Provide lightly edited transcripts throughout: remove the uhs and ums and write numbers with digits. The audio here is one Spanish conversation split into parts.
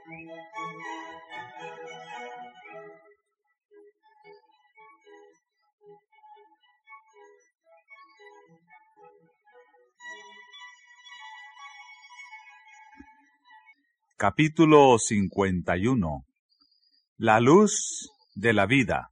Capítulo 51. La luz de la vida.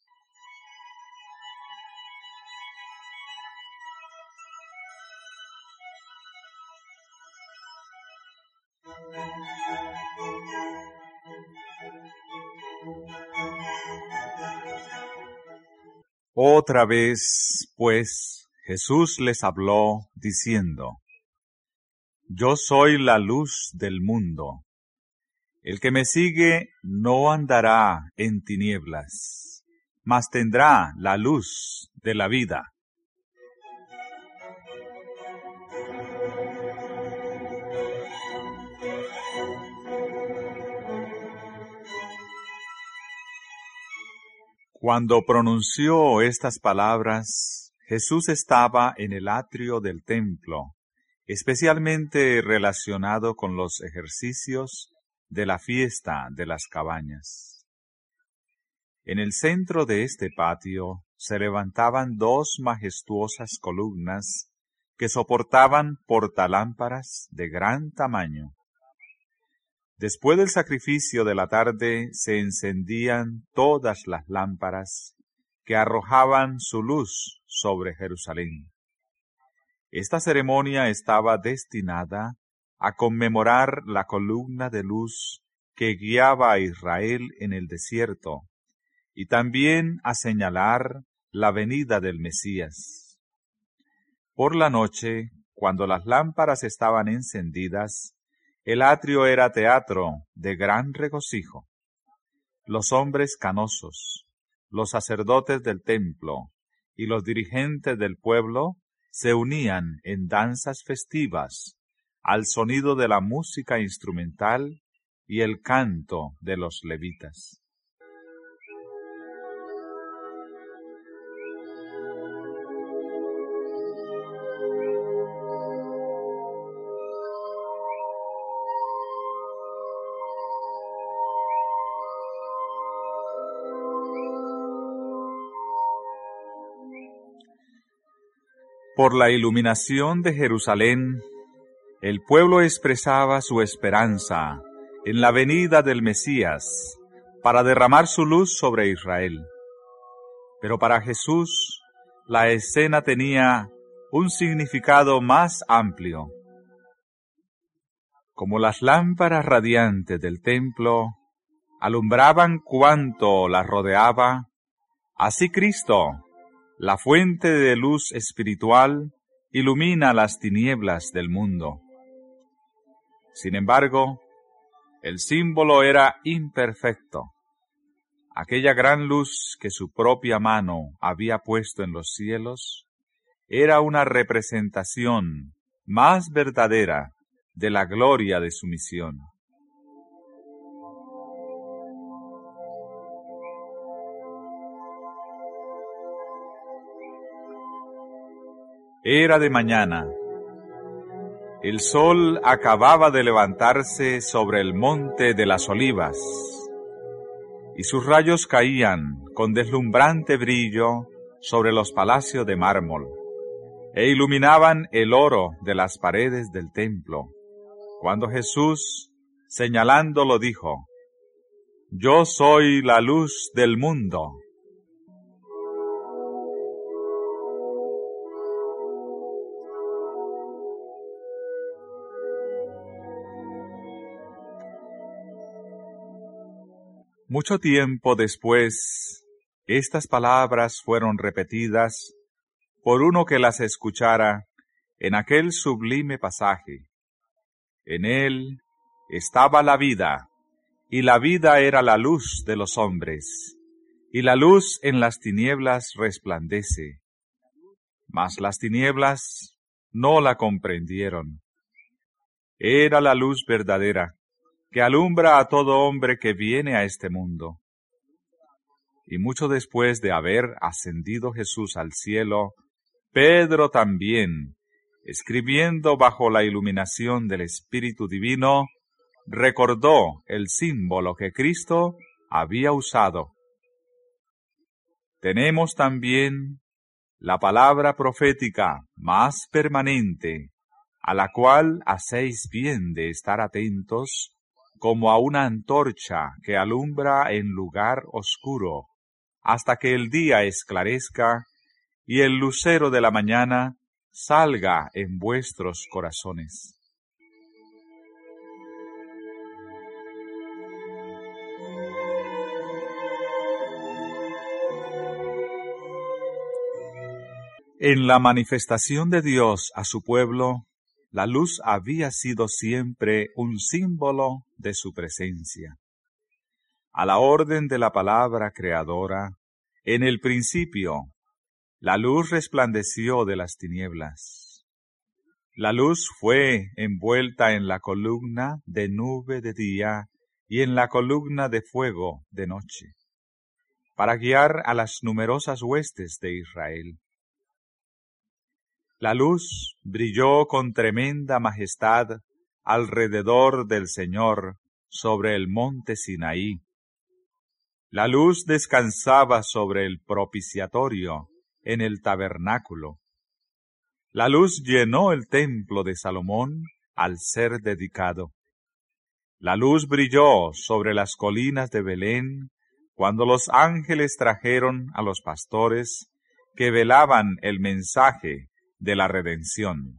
Otra vez, pues, Jesús les habló, diciendo: Yo soy la luz del mundo. El que me sigue no andará en tinieblas, mas tendrá la luz de la vida. Cuando pronunció estas palabras, Jesús estaba en el atrio del templo, especialmente relacionado con los ejercicios de la fiesta de las cabañas. En el centro de este patio se levantaban dos majestuosas columnas que soportaban portalámparas de gran tamaño. Después del sacrificio de la tarde se encendían todas las lámparas que arrojaban su luz sobre Jerusalén. Esta ceremonia estaba destinada a conmemorar la columna de luz que guiaba a Israel en el desierto y también a señalar la venida del Mesías. Por la noche, cuando las lámparas estaban encendidas, el atrio era teatro de gran regocijo. Los hombres canosos, los sacerdotes del templo y los dirigentes del pueblo se unían en danzas festivas al sonido de la música instrumental y el canto de los levitas. Por la iluminación de Jerusalén, el pueblo expresaba su esperanza en la venida del Mesías para derramar su luz sobre Israel. Pero para Jesús, la escena tenía un significado más amplio. Como las lámparas radiantes del templo alumbraban cuanto la rodeaba, así Cristo, la fuente de luz espiritual, ilumina las tinieblas del mundo. Sin embargo, el símbolo era imperfecto. Aquella gran luz que su propia mano había puesto en los cielos era una representación más verdadera de la gloria de su misión. Era de mañana. El sol acababa de levantarse sobre el monte de las Olivas, y sus rayos caían con deslumbrante brillo sobre los palacios de mármol, e iluminaban el oro de las paredes del templo, cuando Jesús, señalándolo, dijo: Yo soy la luz del mundo. Mucho tiempo después, estas palabras fueron repetidas por uno que las escuchara en aquel sublime pasaje. En él estaba la vida, y la vida era la luz de los hombres, y la luz en las tinieblas resplandece. Mas las tinieblas no la comprendieron. Era la luz verdadera, que alumbra a todo hombre que viene a este mundo. Y mucho después de haber ascendido Jesús al cielo, Pedro también, escribiendo bajo la iluminación del Espíritu Divino, recordó el símbolo que Cristo había usado. Tenemos también la palabra profética más permanente, a la cual hacéis bien de estar atentos, como a una antorcha que alumbra en lugar oscuro, hasta que el día esclarezca y el lucero de la mañana salga en vuestros corazones. En la manifestación de Dios a su pueblo, la luz había sido siempre un símbolo de su presencia. A la orden de la palabra creadora, en el principio, la luz resplandeció de las tinieblas. La luz fue envuelta en la columna de nube de día y en la columna de fuego de noche, para guiar a las numerosas huestes de Israel. La luz brilló con tremenda majestad alrededor del Señor sobre el monte Sinaí. La luz descansaba sobre el propiciatorio en el tabernáculo. La luz llenó el templo de Salomón al ser dedicado. La luz brilló sobre las colinas de Belén cuando los ángeles trajeron a los pastores que velaban el mensaje de la redención.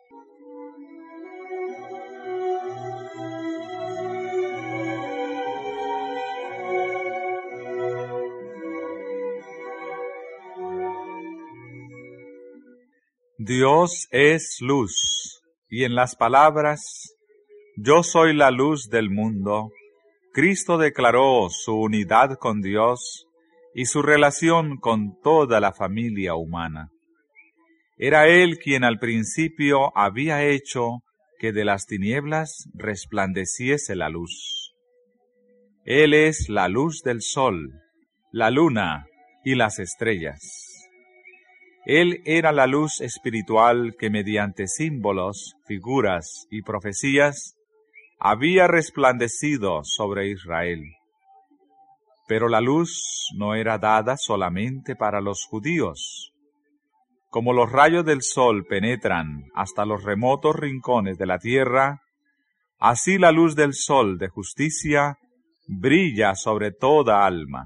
Dios es luz, y en las palabras, yo soy la luz del mundo, Cristo declaró su unidad con Dios y su relación con toda la familia humana. Era Él quien al principio había hecho que de las tinieblas resplandeciese la luz. Él es la luz del sol, la luna y las estrellas. Él era la luz espiritual que mediante símbolos, figuras y profecías había resplandecido sobre Israel. Pero la luz no era dada solamente para los judíos. Como los rayos del sol penetran hasta los remotos rincones de la tierra, así la luz del sol de justicia brilla sobre toda alma.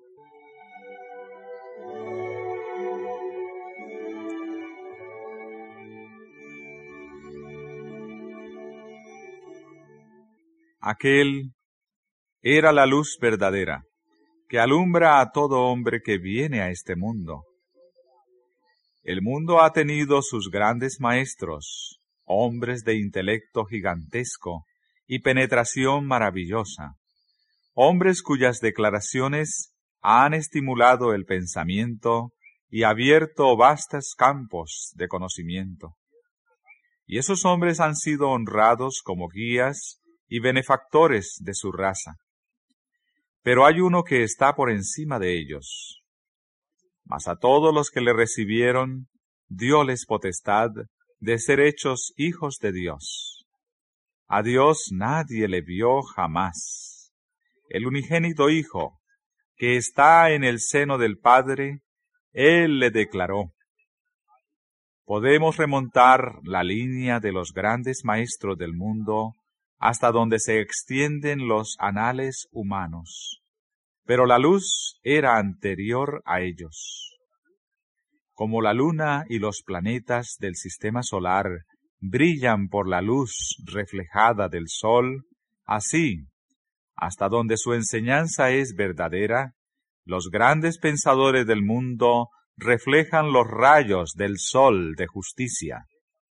Aquel era la luz verdadera, que alumbra a todo hombre que viene a este mundo. El mundo ha tenido sus grandes maestros, hombres de intelecto gigantesco y penetración maravillosa, hombres cuyas declaraciones han estimulado el pensamiento y abierto vastos campos de conocimiento. Y esos hombres han sido honrados como guías y benefactores de su raza. Pero hay uno que está por encima de ellos. Mas a todos los que le recibieron, dióles potestad de ser hechos hijos de Dios. A Dios nadie le vio jamás. El unigénito Hijo, que está en el seno del Padre, Él le declaró. Podemos remontar la línea de los grandes maestros del mundo hasta donde se extienden los anales humanos. Pero la luz era anterior a ellos. Como la luna y los planetas del sistema solar brillan por la luz reflejada del sol, así, hasta donde su enseñanza es verdadera, los grandes pensadores del mundo reflejan los rayos del sol de justicia.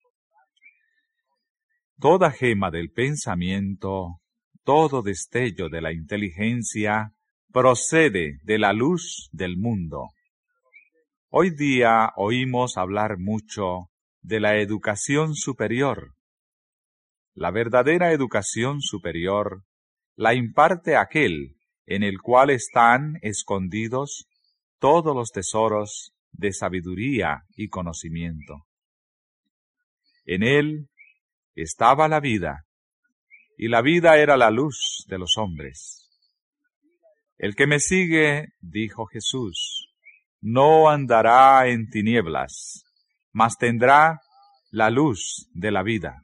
Toda gema del pensamiento, todo destello de la inteligencia, procede de la luz del mundo. Hoy día oímos hablar mucho de la educación superior. La verdadera educación superior la imparte aquel en el cual están escondidos todos los tesoros de sabiduría y conocimiento. En él estaba la vida, y la vida era la luz de los hombres. El que me sigue, dijo Jesús, no andará en tinieblas, mas tendrá la luz de la vida.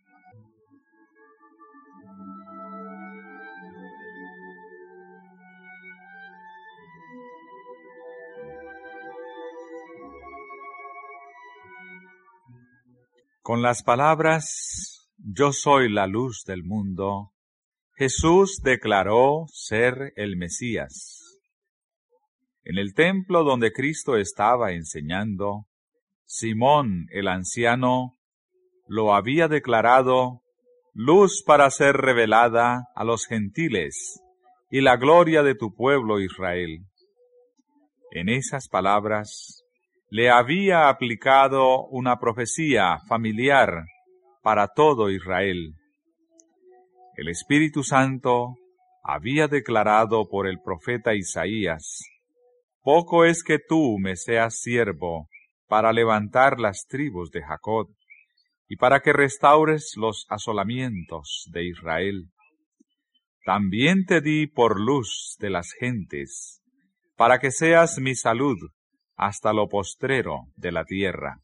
Con las palabras, yo soy la luz del mundo, Jesús declaró ser el Mesías. En el templo donde Cristo estaba enseñando, Simón el anciano lo había declarado luz para ser revelada a los gentiles y la gloria de tu pueblo Israel. En esas palabras le había aplicado una profecía familiar para todo Israel. El Espíritu Santo había declarado por el profeta Isaías, poco es que tú me seas siervo para levantar las tribus de Jacob y para que restaures los asolamientos de Israel. También te di por luz de las gentes, para que seas mi salud hasta lo postrero de la tierra.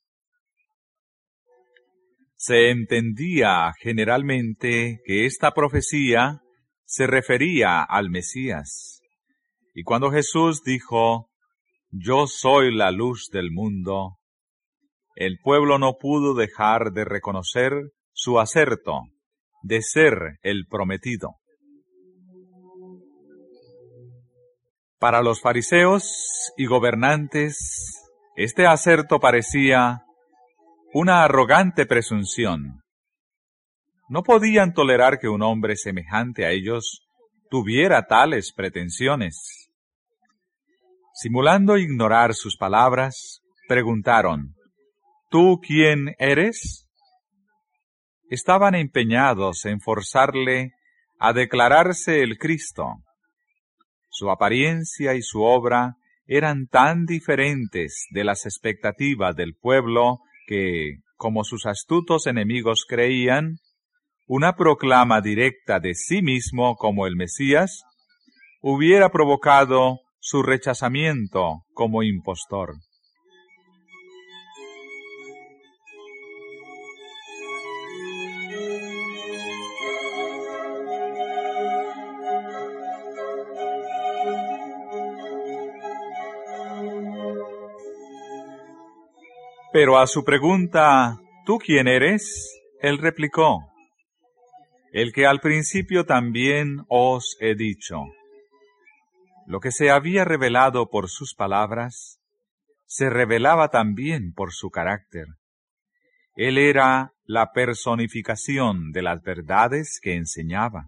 Se entendía generalmente que esta profecía se refería al Mesías. Y cuando Jesús dijo, yo soy la luz del mundo, el pueblo no pudo dejar de reconocer su acerto de ser el prometido. Para los fariseos y gobernantes, este acerto parecía una arrogante presunción. No podían tolerar que un hombre semejante a ellos tuviera tales pretensiones. Simulando ignorar sus palabras, preguntaron, ¿tú quién eres? Estaban empeñados en forzarle a declararse el Cristo. Su apariencia y su obra eran tan diferentes de las expectativas del pueblo que, como sus astutos enemigos creían, una proclama directa de sí mismo como el Mesías hubiera provocado su rechazamiento como impostor. Pero a su pregunta, ¿tú quién eres?, él replicó, el que al principio también os he dicho. Lo que se había revelado por sus palabras, se revelaba también por su carácter. Él era la personificación de las verdades que enseñaba.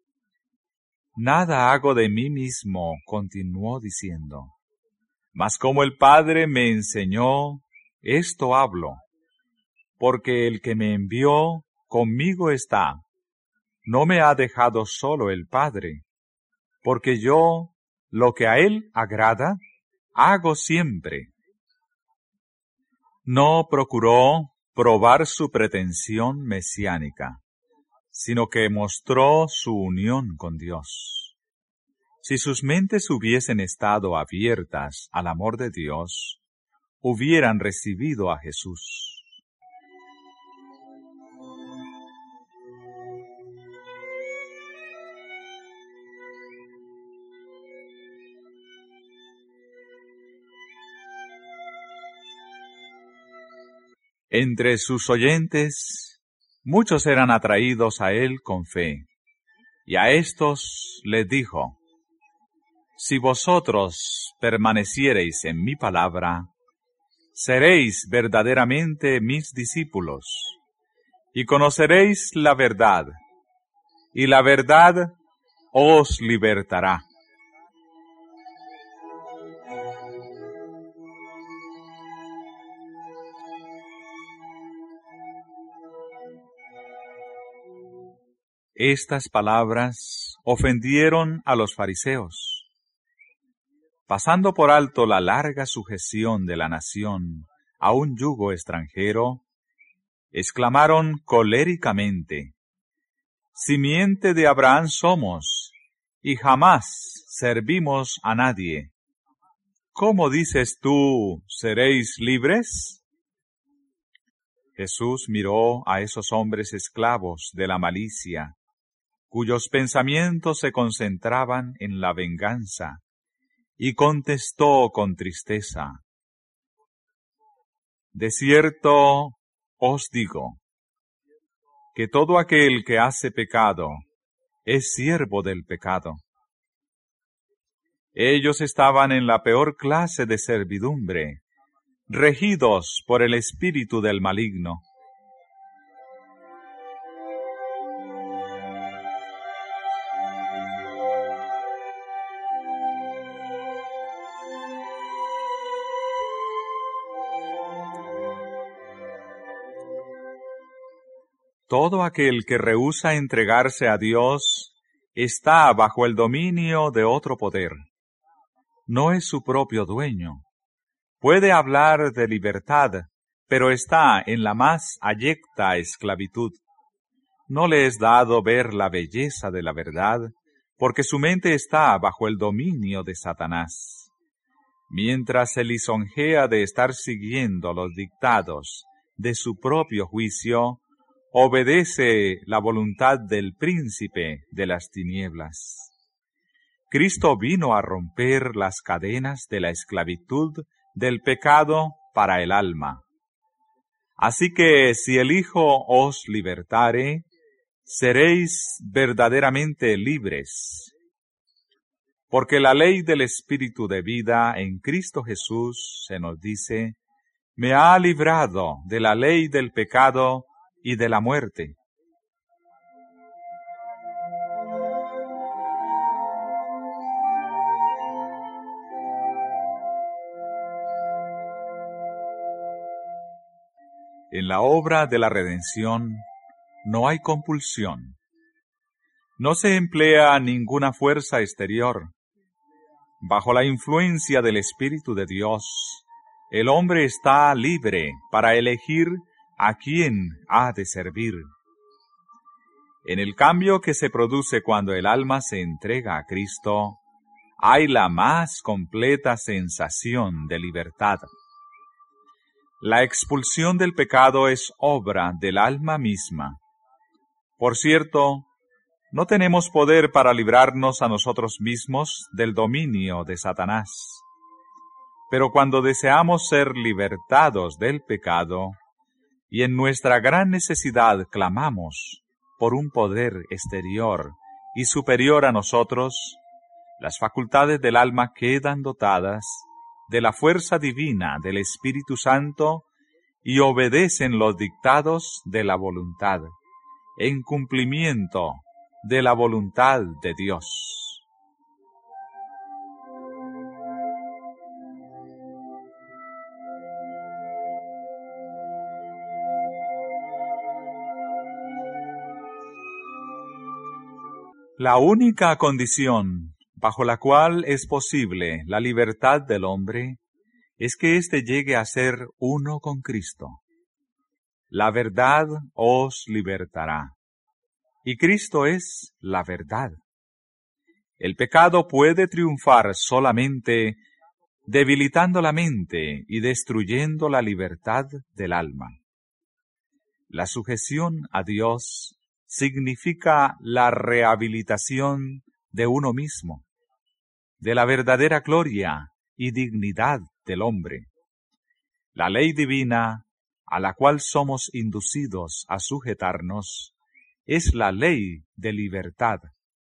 Nada hago de mí mismo, continuó diciendo, mas como el Padre me enseñó, esto hablo, porque el que me envió conmigo está. No me ha dejado solo el Padre, porque yo, lo que a él agrada, hago siempre. No procuró probar su pretensión mesiánica, sino que mostró su unión con Dios. Si sus mentes hubiesen estado abiertas al amor de Dios, hubieran recibido a Jesús. Entre sus oyentes, muchos eran atraídos a él con fe, y a éstos les dijo, si vosotros permaneciereis en mi palabra, seréis verdaderamente mis discípulos, y conoceréis la verdad, y la verdad os libertará. Estas palabras ofendieron a los fariseos. Pasando por alto la larga sujeción de la nación a un yugo extranjero, exclamaron coléricamente, Simiente de Abraham somos, y jamás servimos a nadie. ¿Cómo dices tú, seréis libres? Jesús miró a esos hombres esclavos de la malicia, cuyos pensamientos se concentraban en la venganza, y contestó con tristeza: De cierto os digo, que todo aquel que hace pecado es siervo del pecado. Ellos estaban en la peor clase de servidumbre, regidos por el espíritu del maligno. Todo aquel que rehúsa entregarse a Dios está bajo el dominio de otro poder. No es su propio dueño. Puede hablar de libertad, pero está en la más abyecta esclavitud. No le es dado ver la belleza de la verdad, porque su mente está bajo el dominio de Satanás. Mientras se lisonjea de estar siguiendo los dictados de su propio juicio, obedece la voluntad del príncipe de las tinieblas. Cristo vino a romper las cadenas de la esclavitud del pecado para el alma. Así que si el Hijo os libertare, seréis verdaderamente libres. Porque la ley del Espíritu de vida en Cristo Jesús, se nos dice, me ha librado de la ley del pecado y de la muerte. En la obra de la redención no hay compulsión. No se emplea ninguna fuerza exterior. Bajo la influencia del Espíritu de Dios, el hombre está libre para elegir a quién ha de servir. En el cambio que se produce cuando el alma se entrega a Cristo, hay la más completa sensación de libertad. La expulsión del pecado es obra del alma misma. Por cierto, no tenemos poder para librarnos a nosotros mismos del dominio de Satanás. Pero cuando deseamos ser libertados del pecado, y en nuestra gran necesidad clamamos por un poder exterior y superior a nosotros, las facultades del alma quedan dotadas de la fuerza divina del Espíritu Santo y obedecen los dictados de la voluntad, en cumplimiento de la voluntad de Dios. La única condición bajo la cual es posible la libertad del hombre es que éste llegue a ser uno con Cristo. La verdad os libertará. Y Cristo es la verdad. El pecado puede triunfar solamente debilitando la mente y destruyendo la libertad del alma. La sujeción a Dios significa la rehabilitación de uno mismo, de la verdadera gloria y dignidad del hombre. La ley divina, a la cual somos inducidos a sujetarnos, es la ley de libertad.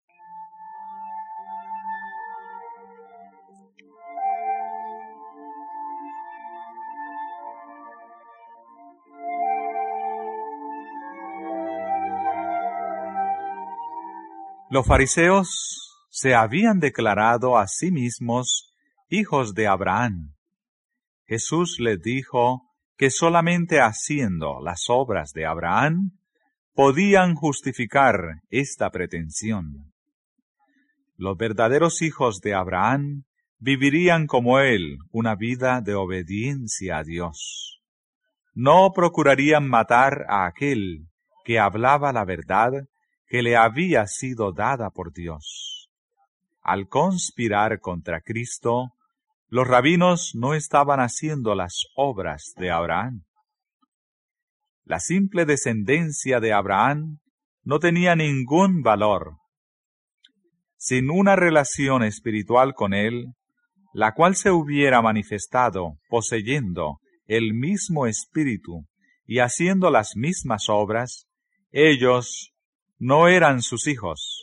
Los fariseos se habían declarado a sí mismos hijos de Abraham. Jesús les dijo que solamente haciendo las obras de Abraham podían justificar esta pretensión. Los verdaderos hijos de Abraham vivirían como él una vida de obediencia a Dios. No procurarían matar a aquel que hablaba la verdad que le había sido dada por Dios. Al conspirar contra Cristo, los rabinos no estaban haciendo las obras de Abraham. La simple descendencia de Abraham no tenía ningún valor. Sin una relación espiritual con él, la cual se hubiera manifestado poseyendo el mismo espíritu y haciendo las mismas obras, ellos no eran sus hijos.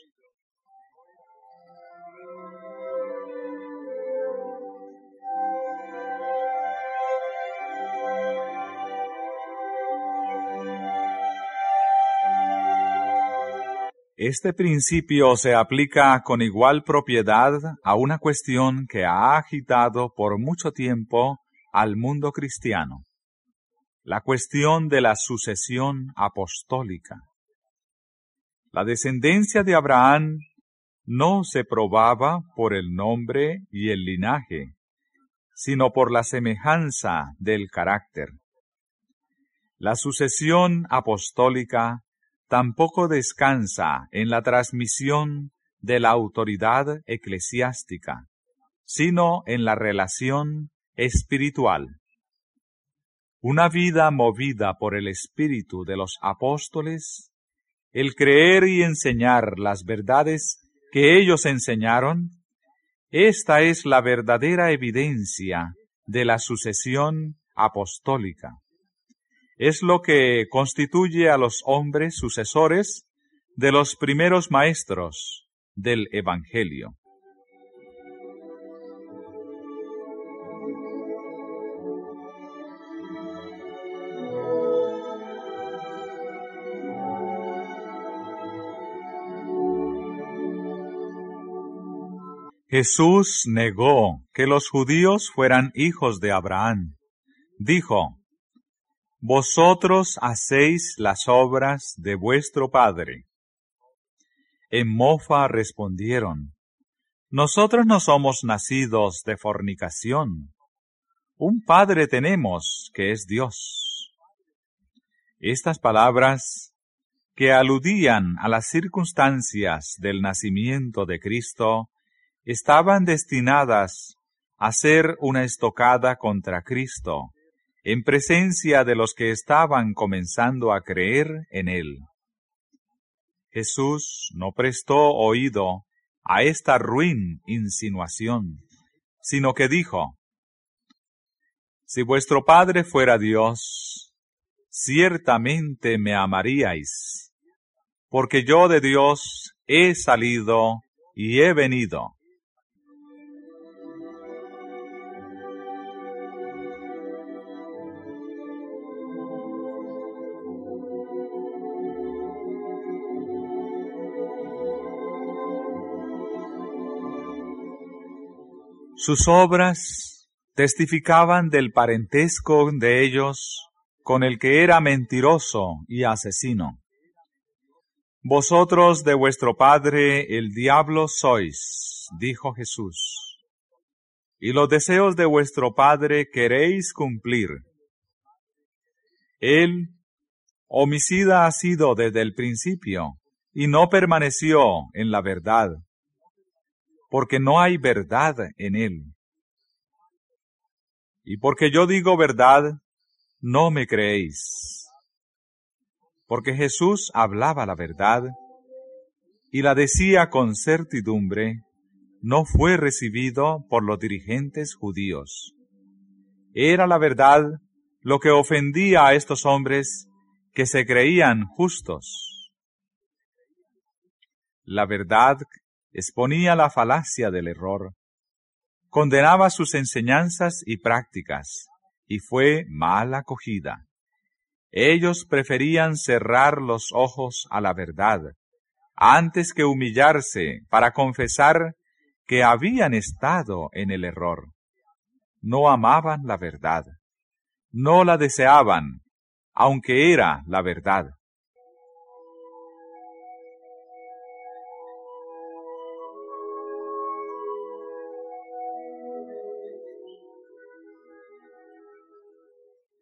Este principio se aplica con igual propiedad a una cuestión que ha agitado por mucho tiempo al mundo cristiano, la cuestión de la sucesión apostólica. La descendencia de Abraham no se probaba por el nombre y el linaje, sino por la semejanza del carácter. La sucesión apostólica tampoco descansa en la transmisión de la autoridad eclesiástica, sino en la relación espiritual. Una vida movida por el espíritu de los apóstoles, el creer y enseñar las verdades que ellos enseñaron, esta es la verdadera evidencia de la sucesión apostólica. Es lo que constituye a los hombres sucesores de los primeros maestros del Evangelio. Jesús negó que los judíos fueran hijos de Abraham. Dijo: «Vosotros hacéis las obras de vuestro padre». En mofa respondieron: «Nosotros no somos nacidos de fornicación. Un padre tenemos, que es Dios». Estas palabras, que aludían a las circunstancias del nacimiento de Cristo, estaban destinadas a ser una estocada contra Cristo, en presencia de los que estaban comenzando a creer en él. Jesús no prestó oído a esta ruin insinuación, sino que dijo: «Si vuestro Padre fuera Dios, ciertamente me amaríais, porque yo de Dios he salido y he venido». Sus obras testificaban del parentesco de ellos con el que era mentiroso y asesino. «Vosotros de vuestro padre el diablo sois», dijo Jesús, «y los deseos de vuestro padre queréis cumplir». Él, homicida ha sido desde el principio, y no permaneció en la verdad, porque no hay verdad en él. Y porque yo digo verdad, no me creéis. Porque Jesús hablaba la verdad, y la decía con certidumbre, no fue recibido por los dirigentes judíos. Era la verdad lo que ofendía a estos hombres que se creían justos. La verdad exponía la falacia del error, condenaba sus enseñanzas y prácticas, y fue mal acogida. Ellos preferían cerrar los ojos a la verdad, antes que humillarse para confesar que habían estado en el error. No amaban la verdad, no la deseaban, aunque era la verdad.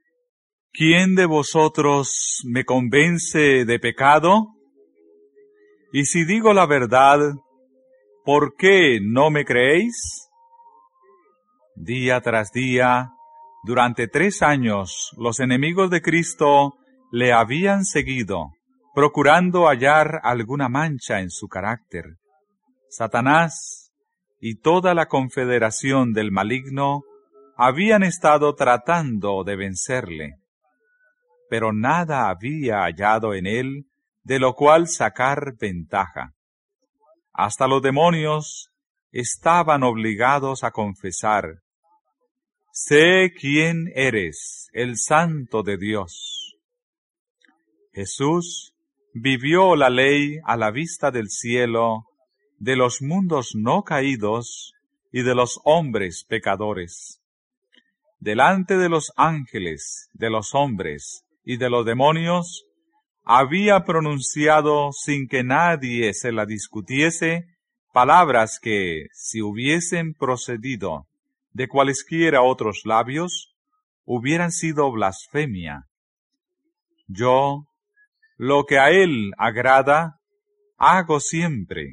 ¿Quién de vosotros me convence de pecado? Y si digo la verdad, ¿por qué no me creéis? Día tras día, durante 3 años, los enemigos de Cristo le habían seguido, procurando hallar alguna mancha en su carácter. Satanás y toda la confederación del maligno habían estado tratando de vencerle, pero nada había hallado en él de lo cual sacar ventaja. Hasta los demonios estaban obligados a confesar: «Sé quién eres, el Santo de Dios». Jesús vivió la ley a la vista del cielo, de los mundos no caídos y de los hombres pecadores. Delante de los ángeles, de los hombres y de los demonios, había pronunciado sin que nadie se la discutiese palabras que, si hubiesen procedido de cualesquiera otros labios, hubieran sido blasfemia. Yo, lo que a él agrada, hago siempre.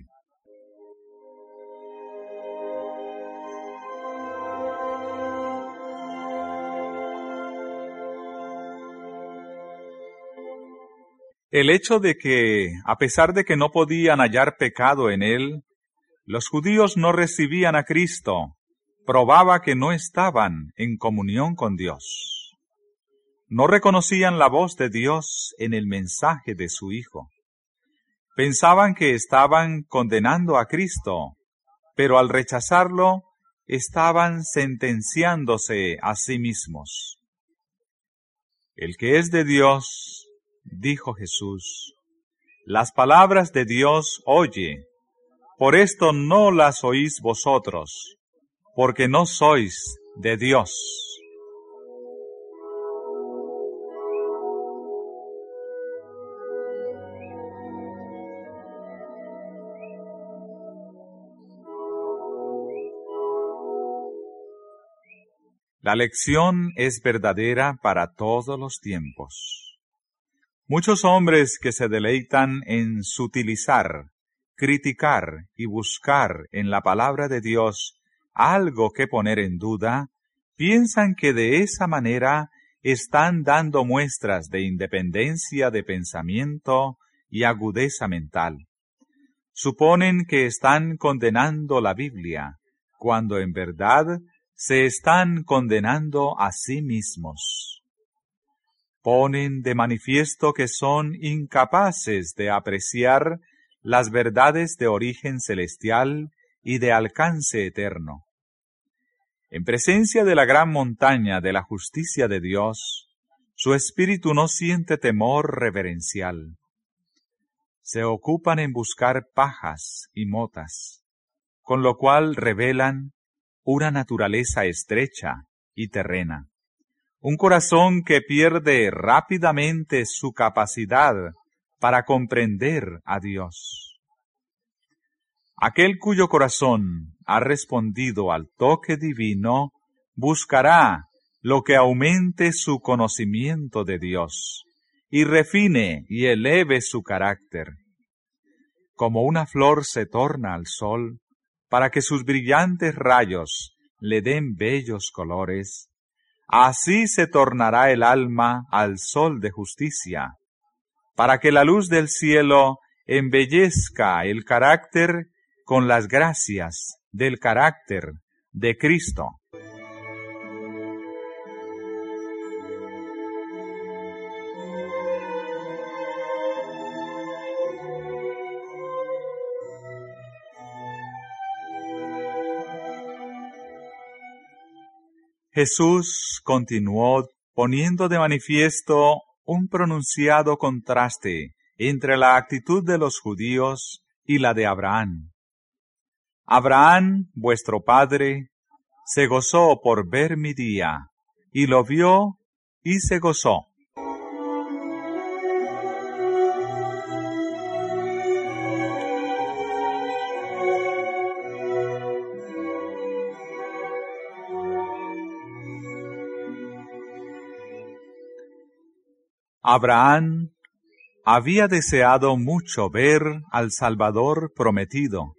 El hecho de que, a pesar de que no podían hallar pecado en él, los judíos no recibían a Cristo, probaba que no estaban en comunión con Dios. No reconocían la voz de Dios en el mensaje de su Hijo. Pensaban que estaban condenando a Cristo, pero al rechazarlo, estaban sentenciándose a sí mismos. El que es de Dios, dijo Jesús, las palabras de Dios oye, por esto no las oís vosotros, porque no sois de Dios. La lección es verdadera para todos los tiempos. Muchos hombres que se deleitan en sutilizar, criticar y buscar en la palabra de Dios algo que poner en duda, piensan que de esa manera están dando muestras de independencia de pensamiento y agudeza mental. Suponen que están condenando la Biblia, cuando en verdad se están condenando a sí mismos. Ponen de manifiesto que son incapaces de apreciar las verdades de origen celestial y de alcance eterno. En presencia de la gran montaña de la justicia de Dios, su espíritu no siente temor reverencial. Se ocupan en buscar pajas y motas, con lo cual revelan una naturaleza estrecha y terrena, un corazón que pierde rápidamente su capacidad para comprender a Dios. Aquel cuyo corazón ha respondido al toque divino buscará lo que aumente su conocimiento de Dios y refine y eleve su carácter. Como una flor se torna al sol para que sus brillantes rayos le den bellos colores, así se tornará el alma al sol de justicia, para que la luz del cielo embellezca el carácter con las gracias del carácter de Cristo. Jesús continuó poniendo de manifiesto un pronunciado contraste entre la actitud de los judíos y la de Abraham. Abraham, vuestro padre, se gozó por ver mi día, y lo vio y se gozó. Abraham había deseado mucho ver al Salvador prometido.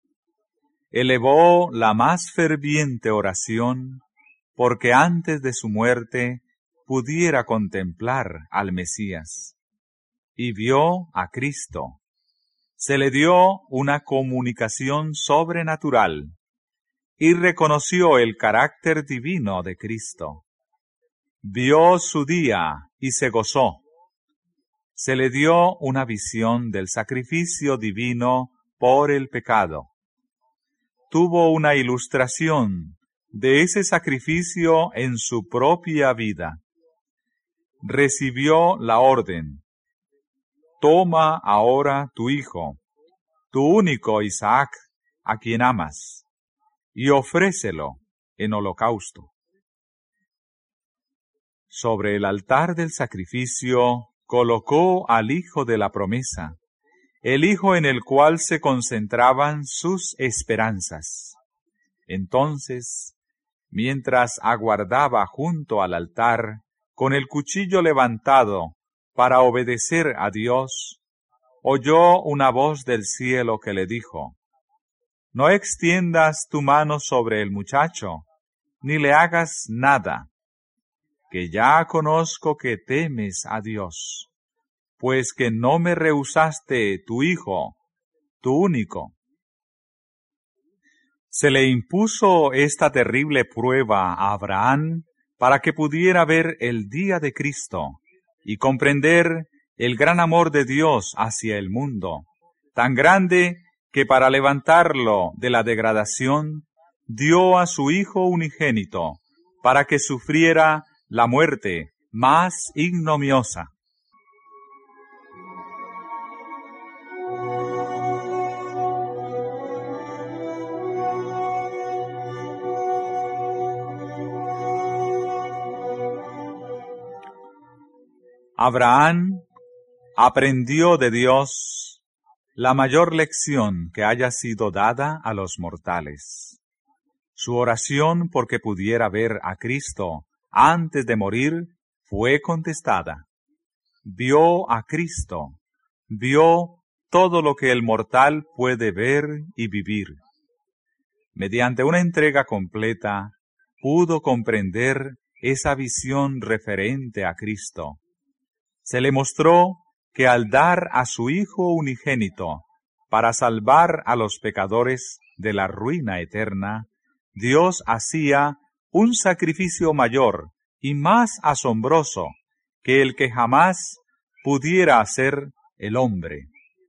Elevó la más ferviente oración porque antes de su muerte pudiera contemplar al Mesías. Y vio a Cristo. Se le dio una comunicación sobrenatural y reconoció el carácter divino de Cristo. Vio su día y se gozó. Se le dio una visión del sacrificio divino por el pecado. Tuvo una ilustración de ese sacrificio en su propia vida. Recibió la orden: toma ahora tu hijo, tu único Isaac, a quien amas, y ofrécelo en holocausto. Sobre el altar del sacrificio colocó al hijo de la promesa, el hijo en el cual se concentraban sus esperanzas. Entonces, mientras aguardaba junto al altar, con el cuchillo levantado para obedecer a Dios, oyó una voz del cielo que le dijo: no extiendas tu mano sobre el muchacho, ni le hagas nada, que ya conozco que temes a Dios, pues que no me rehusaste tu hijo, tu único. Se le impuso esta terrible prueba a Abraham para que pudiera ver el día de Cristo y comprender el gran amor de Dios hacia el mundo, tan grande que para levantarlo de la degradación, dio a su Hijo unigénito para que sufriera la muerte más ignominiosa. Abraham aprendió de Dios la mayor lección que haya sido dada a los mortales. Su oración porque pudiera ver a Cristo antes de morir fue contestada. Vio a Cristo, vio todo lo que el mortal puede ver y vivir. Mediante una entrega completa, pudo comprender esa visión referente a Cristo. Se le mostró que al dar a su Hijo unigénito para salvar a los pecadores de la ruina eterna, Dios hacía un sacrificio mayor y más asombroso que el que jamás pudiera hacer el hombre.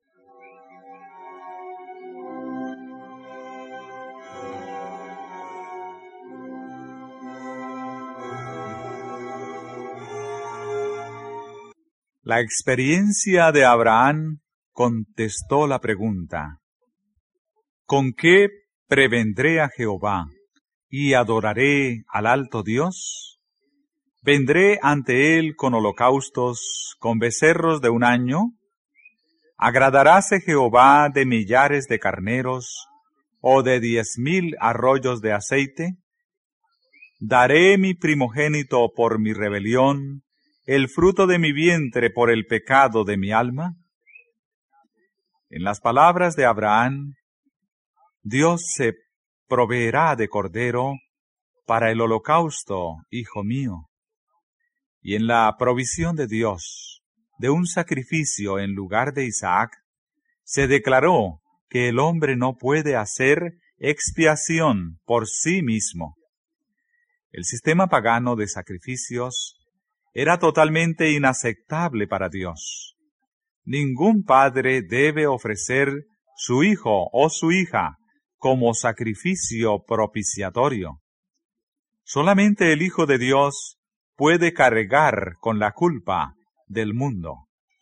La experiencia de Abraham contestó la pregunta: ¿con qué prevendré a Jehová y adoraré al alto Dios? ¿Vendré ante él con holocaustos, con becerros de un año? ¿Agradaráse Jehová de millares de carneros o de 10,000 arroyos de aceite? ¿Daré mi primogénito por mi rebelión, el fruto de mi vientre por el pecado de mi alma? En las palabras de Abraham, Dios se proveerá de cordero para el holocausto, hijo mío. Y en la provisión de Dios de un sacrificio en lugar de Isaac, se declaró que el hombre no puede hacer expiación por sí mismo. El sistema pagano de sacrificios era totalmente inaceptable para Dios. Ningún padre debe ofrecer su hijo o su hija como sacrificio propiciatorio. Solamente el Hijo de Dios puede cargar con la culpa del mundo.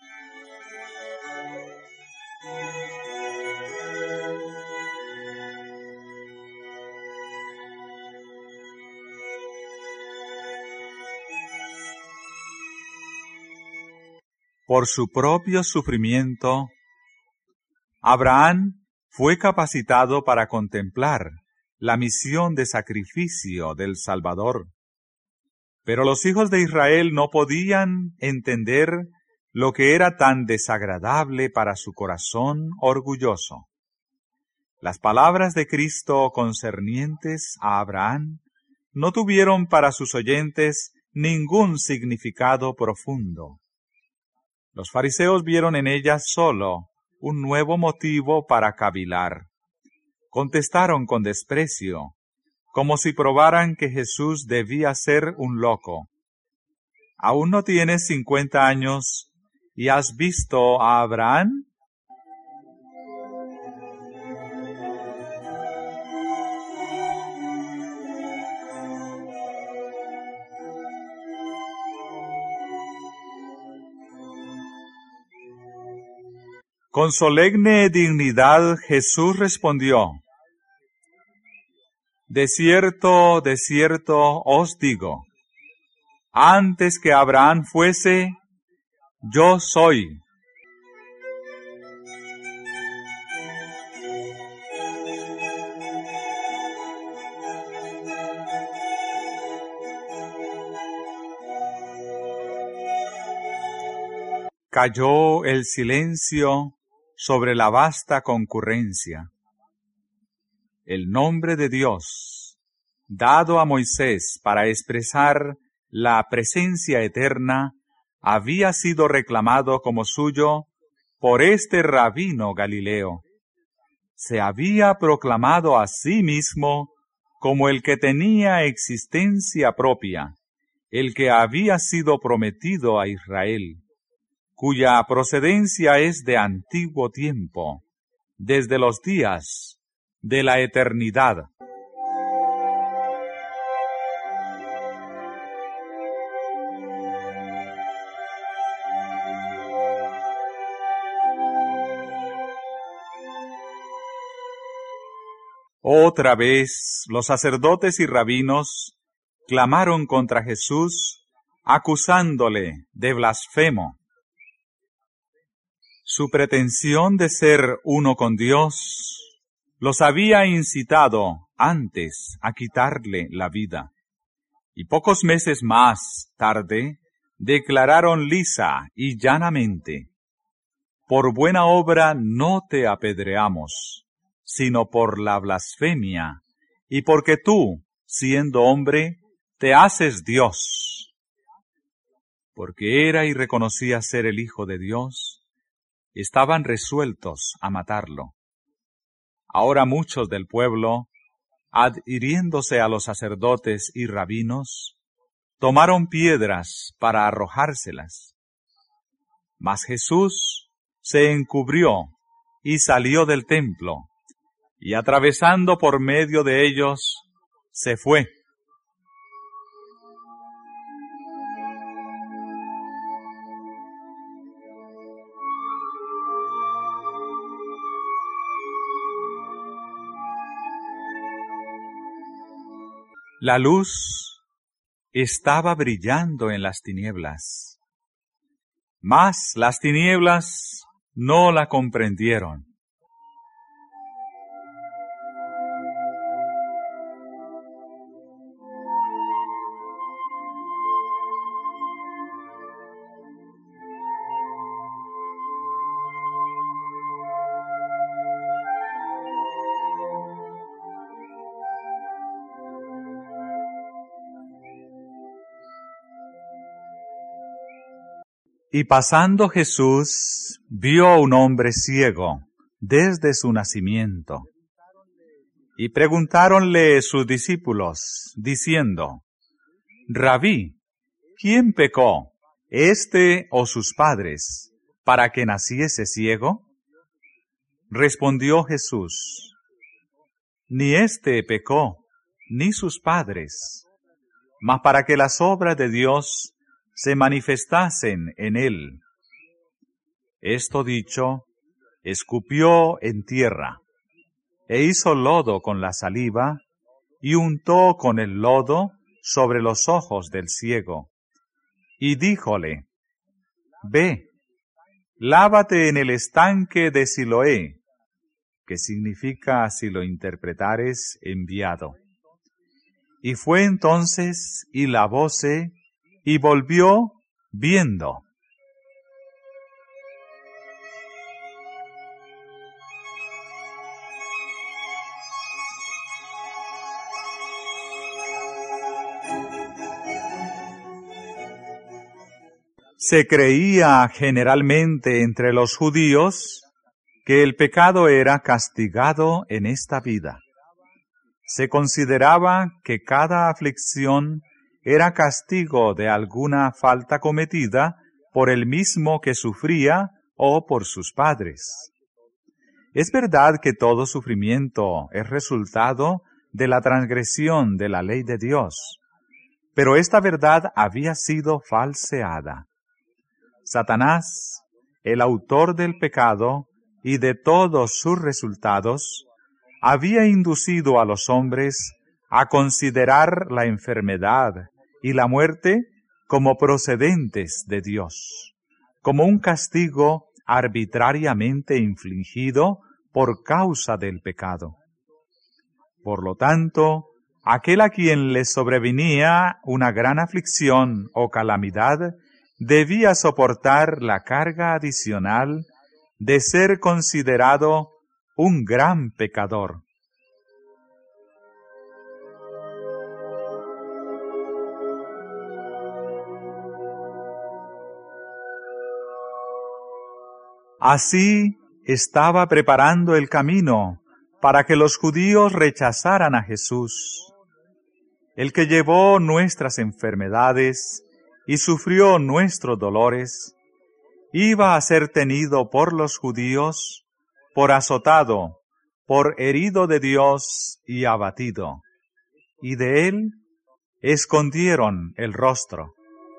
Por su propio sufrimiento, Abraham fue capacitado para contemplar la misión de sacrificio del Salvador. Pero los hijos de Israel no podían entender lo que era tan desagradable para su corazón orgulloso. Las palabras de Cristo concernientes a Abraham no tuvieron para sus oyentes ningún significado profundo. Los fariseos vieron en ellas solo un nuevo motivo para cavilar. Contestaron con desprecio, como si probaran que Jesús debía ser un loco. ¿Aún no tienes 50 años y has visto a Abraham? Con solemne dignidad Jesús respondió: de cierto os digo, antes que Abraham fuese, yo soy. Cayó el silencio sobre la vasta concurrencia. El nombre de Dios, dado a Moisés para expresar la presencia eterna, había sido reclamado como suyo por este rabino galileo. Se había proclamado a sí mismo como el que tenía existencia propia, el que había sido prometido a Israel, cuya procedencia es de antiguo tiempo, desde los días de la eternidad. Otra vez los sacerdotes y rabinos clamaron contra Jesús, acusándole de blasfemo. Su pretensión de ser uno con Dios los había incitado antes a quitarle la vida. Y pocos meses más tarde declararon lisa y llanamente: por buena obra no te apedreamos, sino por la blasfemia, y porque tú, siendo hombre, te haces Dios. Porque era y reconocía ser el Hijo de Dios, estaban resueltos a matarlo. Ahora muchos del pueblo, adhiriéndose a los sacerdotes y rabinos, tomaron piedras para arrojárselas. Mas Jesús se encubrió y salió del templo, y atravesando por medio de ellos, se fue. La luz estaba brillando en las tinieblas, mas las tinieblas no la comprendieron. Y pasando Jesús, vio a un hombre ciego desde su nacimiento. Y preguntáronle sus discípulos, diciendo: Rabí, ¿quién pecó, éste o sus padres, para que naciese ciego? Respondió Jesús: ni éste pecó, ni sus padres, mas para que las obras de Dios se manifestasen en él. Esto dicho, escupió en tierra, e hizo lodo con la saliva, y untó con el lodo sobre los ojos del ciego, y díjole: Ve, lávate en el estanque de Siloé, que significa, si lo interpretares, enviado. Y fue entonces, y lavóse, y volvió viendo. Se creía generalmente entre los judíos que el pecado era castigado en esta vida. Se consideraba que cada aflicción era castigo de alguna falta cometida por el mismo que sufría o por sus padres. Es verdad que todo sufrimiento es resultado de la transgresión de la ley de Dios, pero esta verdad había sido falseada. Satanás, el autor del pecado y de todos sus resultados, había inducido a los hombres a considerar la enfermedad y la muerte como procedentes de Dios, como un castigo arbitrariamente infligido por causa del pecado. Por lo tanto, aquel a quien le sobrevenía una gran aflicción o calamidad debía soportar la carga adicional de ser considerado un gran pecador. Así estaba preparando el camino para que los judíos rechazaran a Jesús, el que llevó nuestras enfermedades y sufrió nuestros dolores, iba a ser tenido por los judíos, por azotado, por herido de Dios y abatido, y de él escondieron el rostro.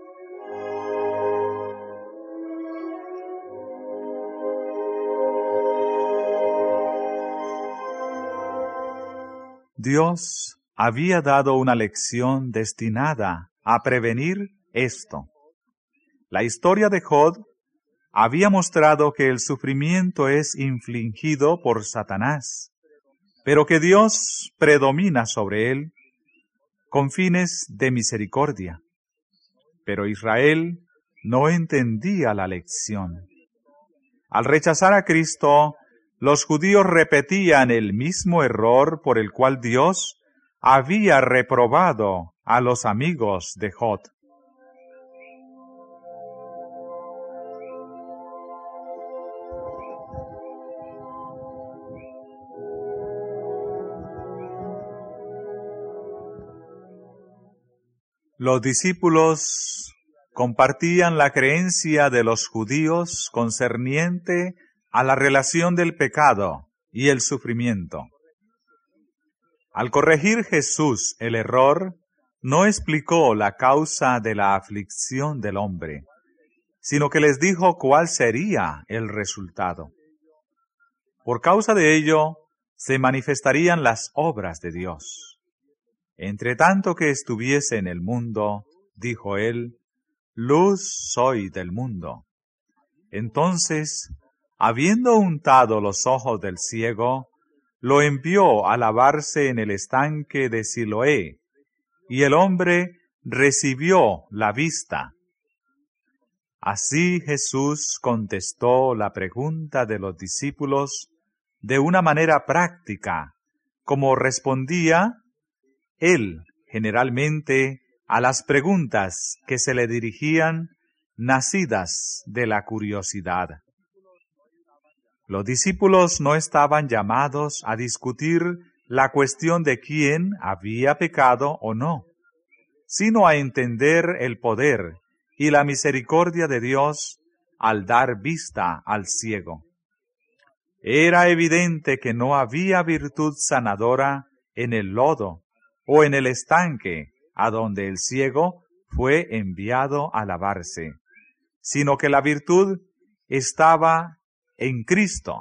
Dios había dado una lección destinada a prevenir esto. La historia de Job había mostrado que el sufrimiento es infligido por Satanás, pero que Dios predomina sobre él con fines de misericordia. Pero Israel no entendía la lección. Al rechazar a Cristo, los judíos repetían el mismo error por el cual Dios había reprobado a los amigos de Job. Los discípulos compartían la creencia de los judíos concerniente a la relación del pecado y el sufrimiento. Al corregir Jesús el error, no explicó la causa de la aflicción del hombre, sino que les dijo cuál sería el resultado. Por causa de ello, se manifestarían las obras de Dios. Entre tanto que estuviese en el mundo, dijo él, luz soy del mundo. Entonces, habiendo untado los ojos del ciego, lo envió a lavarse en el estanque de Siloé, y el hombre recibió la vista. Así Jesús contestó la pregunta de los discípulos de una manera práctica, como respondía él generalmente a las preguntas que se le dirigían nacidas de la curiosidad. Los discípulos no estaban llamados a discutir la cuestión de quién había pecado o no, sino a entender el poder y la misericordia de Dios al dar vista al ciego. Era evidente que no había virtud sanadora en el lodo o en el estanque a donde el ciego fue enviado a lavarse, sino que la virtud estaba en Cristo.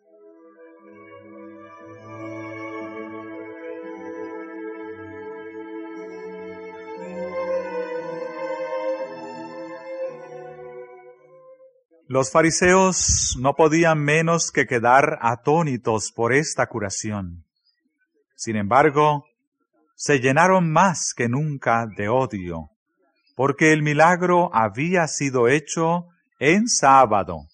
Los fariseos no podían menos que quedar atónitos por esta curación. Sin embargo, se llenaron más que nunca de odio, porque el milagro había sido hecho en sábado.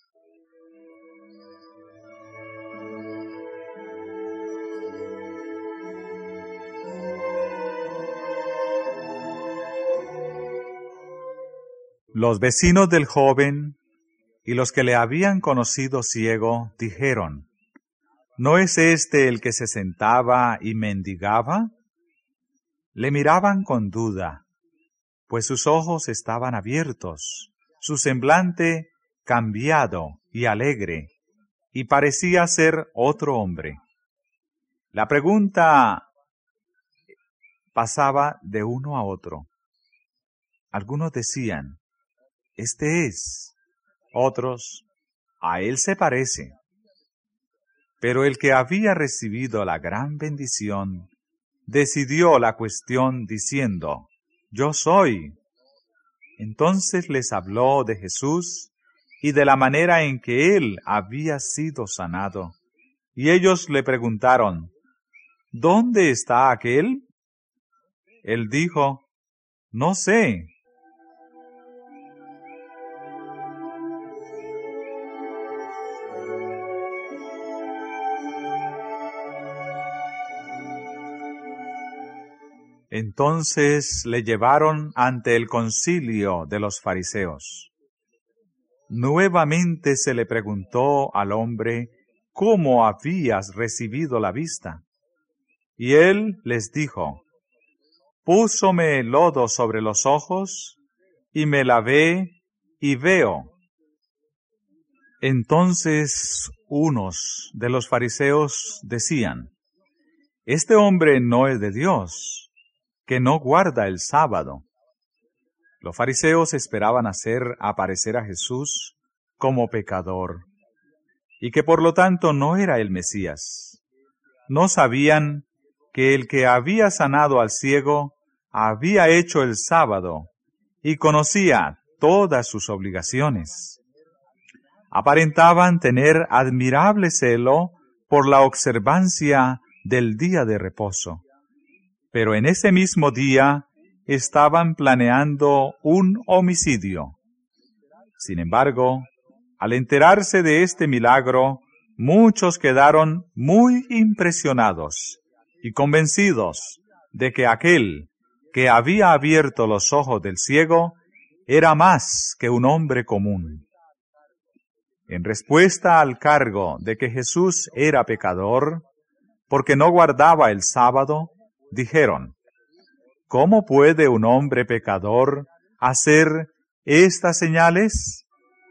Los vecinos del joven y los que le habían conocido ciego dijeron, ¿no es este el que se sentaba y mendigaba? Le miraban con duda, pues sus ojos estaban abiertos, su semblante cambiado y alegre, y parecía ser otro hombre. La pregunta pasaba de uno a otro. Algunos decían, «Este es». Otros, «A él se parece». Pero el que había recibido la gran bendición decidió la cuestión diciendo, «Yo soy». Entonces les habló de Jesús y de la manera en que él había sido sanado. Y ellos le preguntaron, «¿Dónde está aquel?» Él dijo, «No sé». Entonces le llevaron ante el concilio de los fariseos. Nuevamente se le preguntó al hombre cómo habías recibido la vista. Y él les dijo, «Púsome lodo sobre los ojos, y me lavé, y veo». Entonces unos de los fariseos decían, «Este hombre no es de Dios, que no guarda el sábado». Los fariseos esperaban hacer aparecer a Jesús como pecador, y que por lo tanto no era el Mesías. No sabían que el que había sanado al ciego había hecho el sábado y conocía todas sus obligaciones. Aparentaban tener admirable celo por la observancia del día de reposo. Pero en ese mismo día estaban planeando un homicidio. Sin embargo, al enterarse de este milagro, muchos quedaron muy impresionados y convencidos de que aquel que había abierto los ojos del ciego era más que un hombre común. En respuesta al cargo de que Jesús era pecador, porque no guardaba el sábado, dijeron, «¿Cómo puede un hombre pecador hacer estas señales?»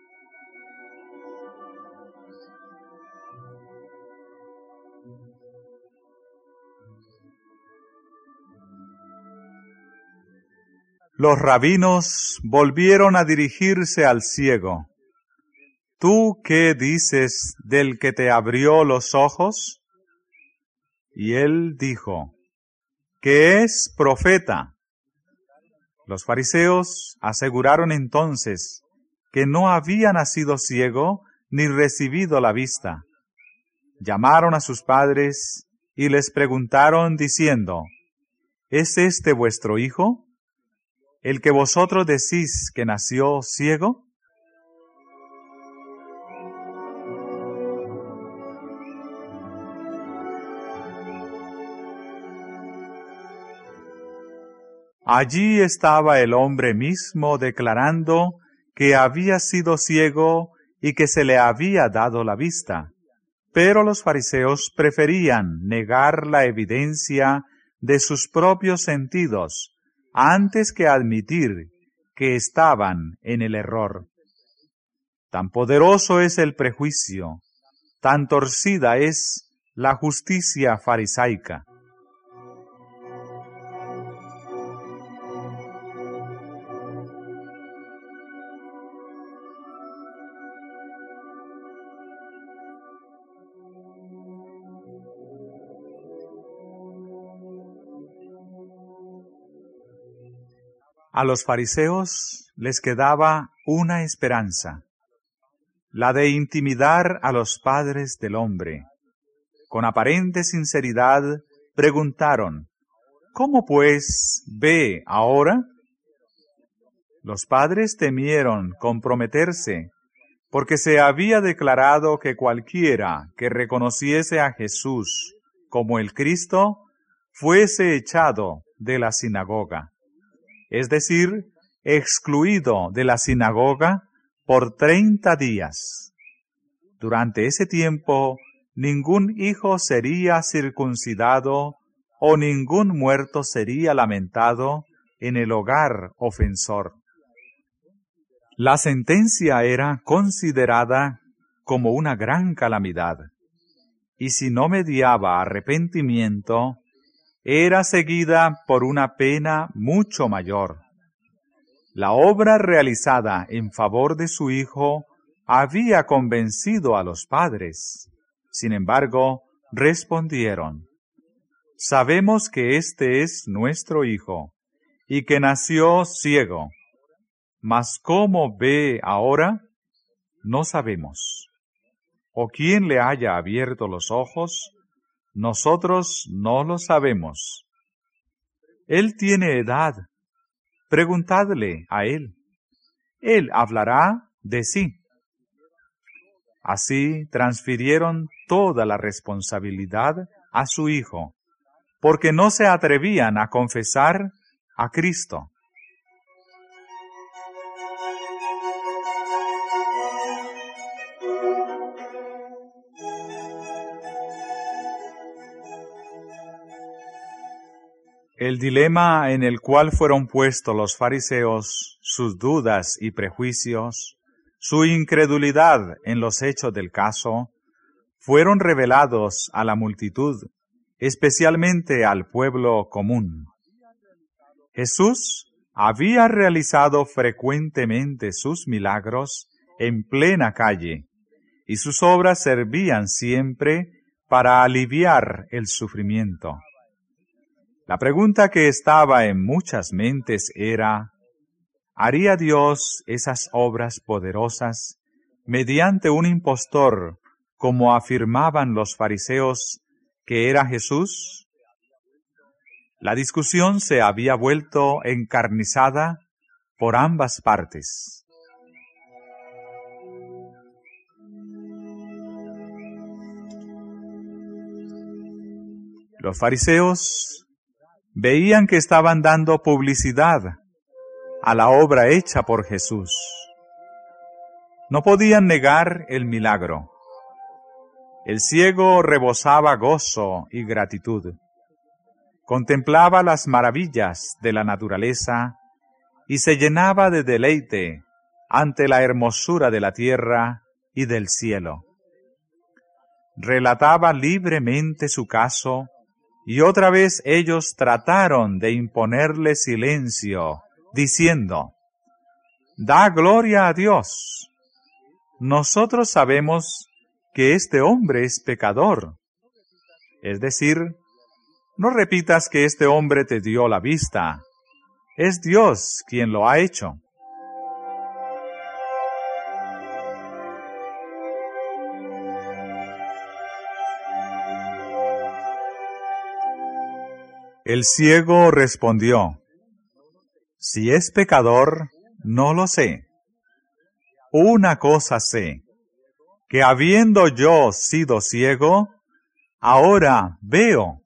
Los rabinos volvieron a dirigirse al ciego. «¿Tú qué dices del que te abrió los ojos?» Y él dijo, «que es profeta». Los fariseos aseguraron entonces que no había nacido ciego ni recibido la vista. Llamaron a sus padres y les preguntaron diciendo, «¿Es este vuestro hijo, el que vosotros decís que nació ciego?» Allí estaba el hombre mismo declarando que había sido ciego y que se le había dado la vista. Pero los fariseos preferían negar la evidencia de sus propios sentidos antes que admitir que estaban en el error. Tan poderoso es el prejuicio, tan torcida es la justicia farisaica. A los fariseos les quedaba una esperanza, la de intimidar a los padres del hombre. Con aparente sinceridad preguntaron, «¿Cómo pues ve ahora?» Los padres temieron comprometerse, porque se había declarado que cualquiera que reconociese a Jesús como el Cristo fuese echado de la sinagoga. Es decir, excluido de la sinagoga por 30 días. Durante ese tiempo, ningún hijo sería circuncidado o ningún muerto sería lamentado en el hogar ofensor. La sentencia era considerada como una gran calamidad, y si no mediaba arrepentimiento, era seguida por una pena mucho mayor. La obra realizada en favor de su hijo había convencido a los padres. Sin embargo, respondieron: «Sabemos que este es nuestro hijo, y que nació ciego. Mas cómo ve ahora, no sabemos. O quién le haya abierto los ojos, nosotros no lo sabemos. Él tiene edad, preguntadle a él. Él hablará de sí». Así transfirieron toda la responsabilidad a su hijo, porque no se atrevían a confesar a Cristo. El dilema en el cual fueron puestos los fariseos, sus dudas y prejuicios, su incredulidad en los hechos del caso, fueron revelados a la multitud, especialmente al pueblo común. Jesús había realizado frecuentemente sus milagros en plena calle, y sus obras servían siempre para aliviar el sufrimiento. La pregunta que estaba en muchas mentes era: ¿haría Dios esas obras poderosas mediante un impostor, como afirmaban los fariseos que era Jesús? La discusión se había vuelto encarnizada por ambas partes. Los fariseos veían que estaban dando publicidad a la obra hecha por Jesús. No podían negar el milagro. El ciego rebosaba gozo y gratitud. Contemplaba las maravillas de la naturaleza y se llenaba de deleite ante la hermosura de la tierra y del cielo. Relataba libremente su caso, y otra vez ellos trataron de imponerle silencio, diciendo: «Da gloria a Dios. Nosotros sabemos que este hombre es pecador». Es decir, no repitas que este hombre te dio la vista. Es Dios quien lo ha hecho. El ciego respondió: «Si es pecador, no lo sé. Una cosa sé, que habiendo yo sido ciego, ahora veo».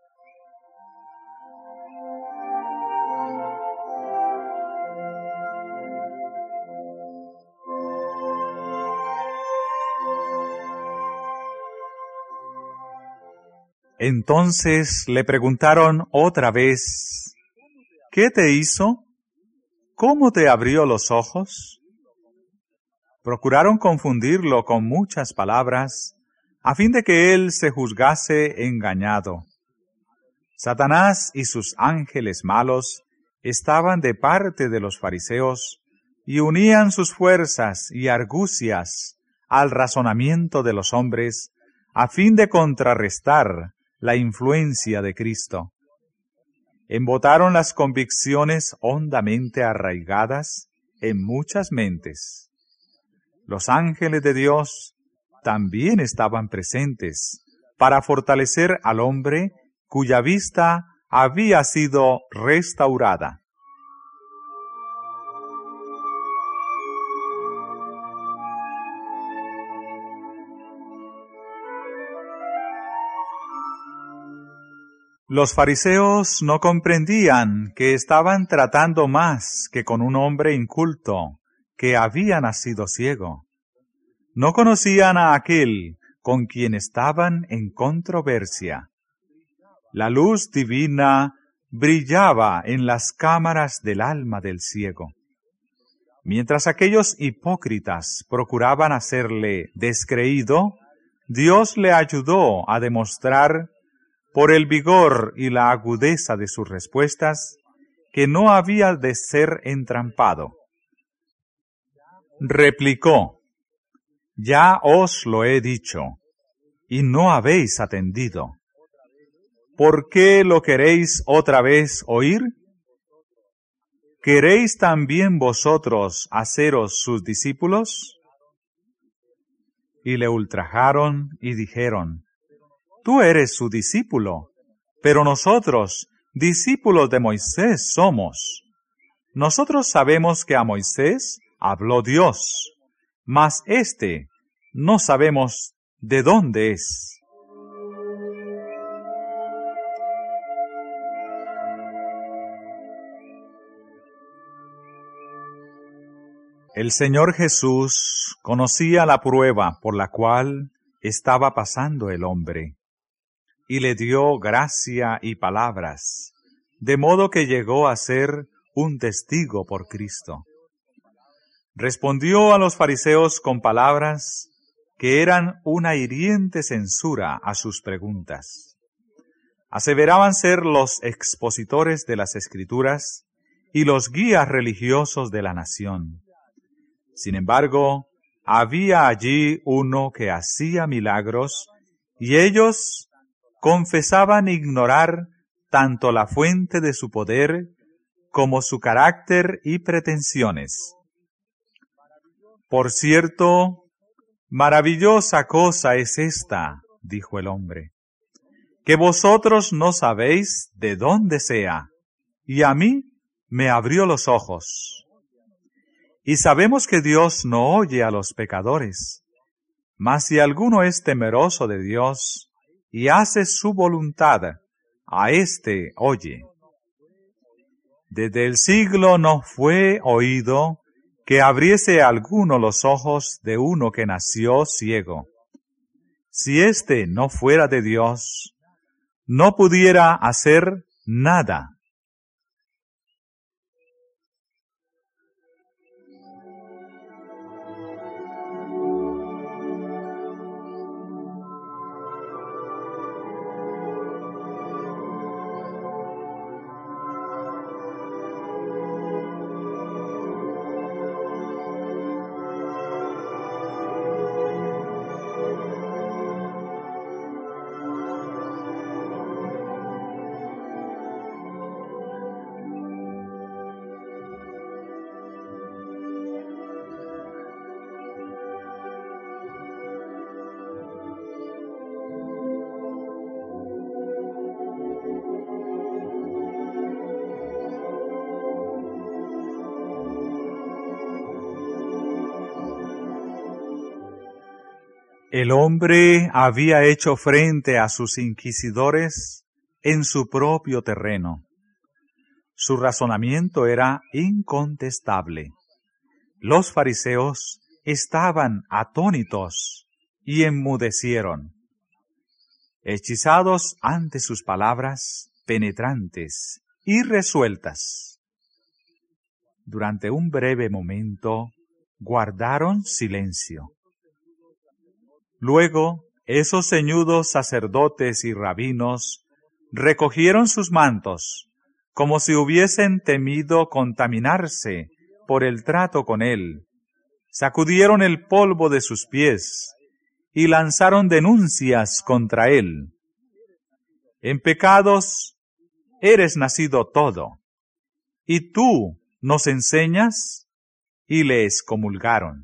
Entonces le preguntaron otra vez: «¿Qué te hizo? ¿Cómo te abrió los ojos?». Procuraron confundirlo con muchas palabras, a fin de que él se juzgase engañado. Satanás y sus ángeles malos estaban de parte de los fariseos y unían sus fuerzas y argucias al razonamiento de los hombres, a fin de contrarrestar la influencia de Cristo. Embotaron las convicciones hondamente arraigadas en muchas mentes. Los ángeles de Dios también estaban presentes para fortalecer al hombre cuya vista había sido restaurada. Los fariseos no comprendían que estaban tratando más que con un hombre inculto que había nacido ciego. No conocían a aquel con quien estaban en controversia. La luz divina brillaba en las cámaras del alma del ciego. Mientras aquellos hipócritas procuraban hacerle descreído, Dios le ayudó a demostrar, por el vigor y la agudeza de sus respuestas, que no había de ser entrampado. Replicó: «Ya os lo he dicho, y no habéis atendido. ¿Por qué lo queréis otra vez oír? ¿Queréis también vosotros haceros sus discípulos?» Y le ultrajaron y dijeron: «Tú eres su discípulo, pero nosotros, discípulos de Moisés somos. Nosotros sabemos que a Moisés habló Dios, mas éste no sabemos de dónde es». El Señor Jesús conocía la prueba por la cual estaba pasando el hombre, y le dio gracia y palabras, de modo que llegó a ser un testigo por Cristo. Respondió a los fariseos con palabras que eran una hiriente censura a sus preguntas. Aseveraban ser los expositores de las Escrituras y los guías religiosos de la nación. Sin embargo, había allí uno que hacía milagros, y ellos confesaban ignorar tanto la fuente de su poder como su carácter y pretensiones. «Por cierto, maravillosa cosa es esta», dijo el hombre, «que vosotros no sabéis de dónde sea, y a mí me abrió los ojos. Y sabemos que Dios no oye a los pecadores, mas si alguno es temeroso de Dios y hace su voluntad, a éste oye. Desde el siglo no fue oído que abriese alguno los ojos de uno que nació ciego. Si éste no fuera de Dios, no pudiera hacer nada». El hombre había hecho frente a sus inquisidores en su propio terreno. Su razonamiento era incontestable. Los fariseos estaban atónitos y enmudecieron, hechizados ante sus palabras penetrantes y resueltas. Durante un breve momento guardaron silencio. Luego, esos ceñudos sacerdotes y rabinos recogieron sus mantos, como si hubiesen temido contaminarse por el trato con él, sacudieron el polvo de sus pies y lanzaron denuncias contra él. «En pecados eres nacido todo, ¿y tú nos enseñas?», y le excomulgaron.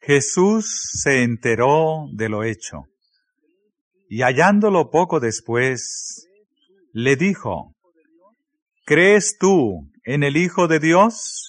Jesús se enteró de lo hecho, y hallándolo poco después, le dijo, ¿crees tú en el Hijo de Dios?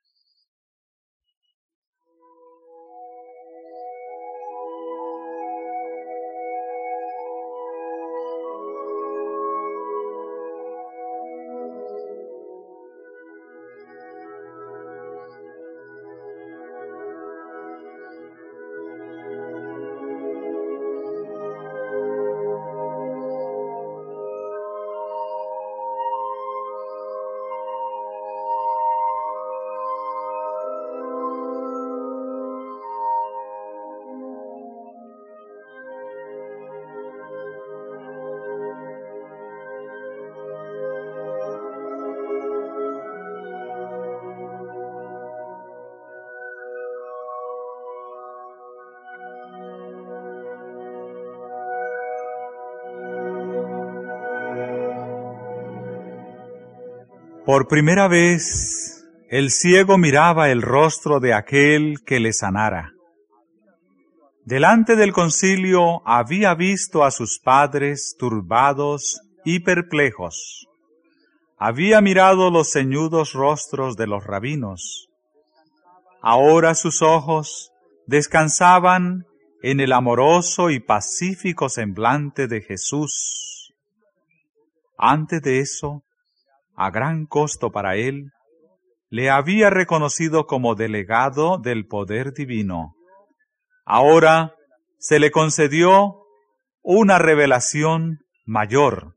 Por primera vez, el ciego miraba el rostro de aquel que le sanara. Delante del concilio había visto a sus padres turbados y perplejos. Había mirado los ceñudos rostros de los rabinos. Ahora sus ojos descansaban en el amoroso y pacífico semblante de Jesús. Antes de eso, a gran costo para él, le había reconocido como delegado del poder divino. Ahora se le concedió una revelación mayor.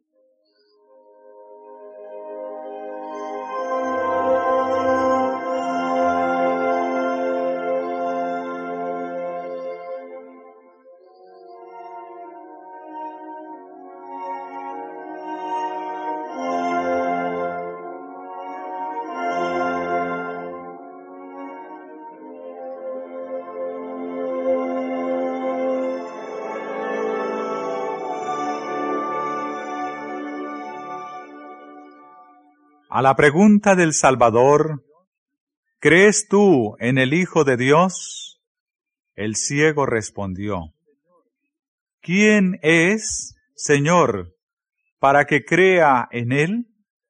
A la pregunta del Salvador, ¿crees tú en el Hijo de Dios? El ciego respondió, ¿quién es, Señor, para que crea en Él?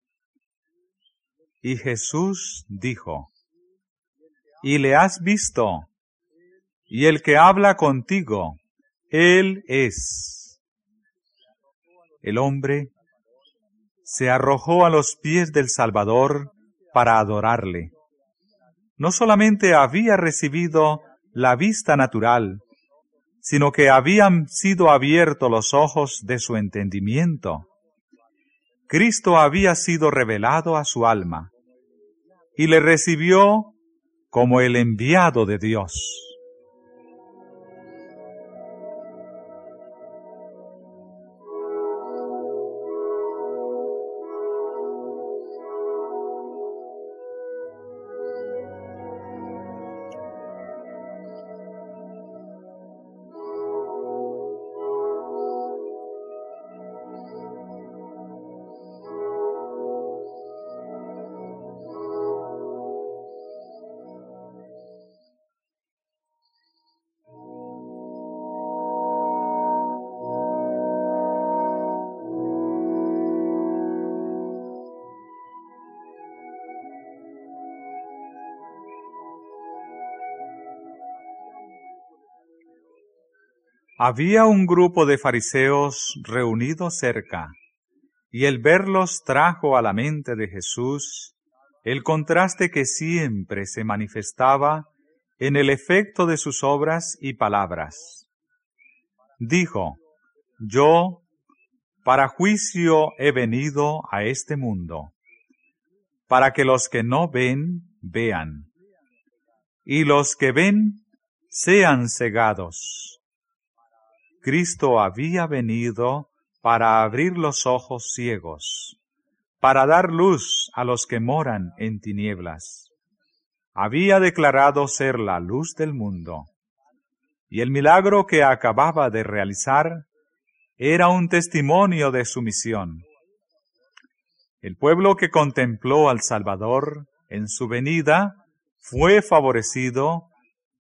Y Jesús dijo, ¿y le has visto? Y el que habla contigo, Él es. El hombre se arrojó a los pies del Salvador para adorarle. No solamente había recibido la vista natural, sino que habían sido abiertos los ojos de su entendimiento. Cristo había sido revelado a su alma, y le recibió como el enviado de Dios. Había un grupo de fariseos reunidos cerca, y el verlos trajo a la mente de Jesús el contraste que siempre se manifestaba en el efecto de sus obras y palabras. Dijo, yo para juicio he venido a este mundo, para que los que no ven, vean, y los que ven, sean cegados. Cristo había venido para abrir los ojos ciegos, para dar luz a los que moran en tinieblas. Había declarado ser la luz del mundo, y el milagro que acababa de realizar era un testimonio de su misión. El pueblo que contempló al Salvador en su venida fue favorecido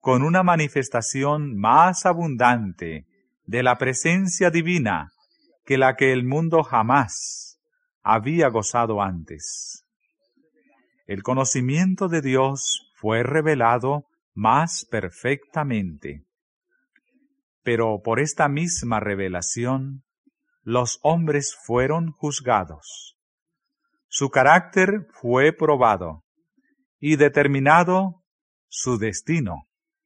con una manifestación más abundante de la presencia divina que la que el mundo jamás había gozado antes. El conocimiento de Dios fue revelado más perfectamente. Pero por esta misma revelación, los hombres fueron juzgados. Su carácter fue probado y determinado su destino.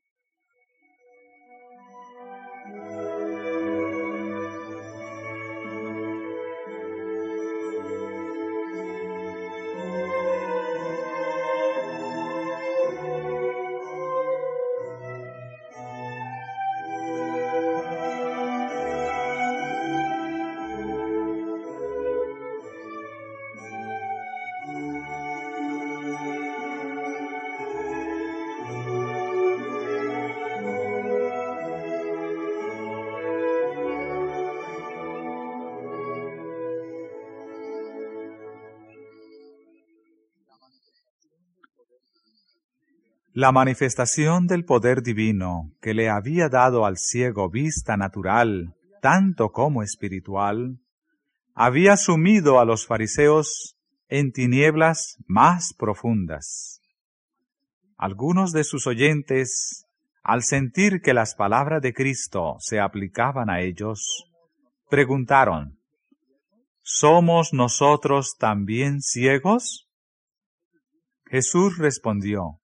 La manifestación del poder divino que le había dado al ciego vista natural, tanto como espiritual, había sumido a los fariseos en tinieblas más profundas. Algunos de sus oyentes, al sentir que las palabras de Cristo se aplicaban a ellos, preguntaron: ¿somos nosotros también ciegos? Jesús respondió: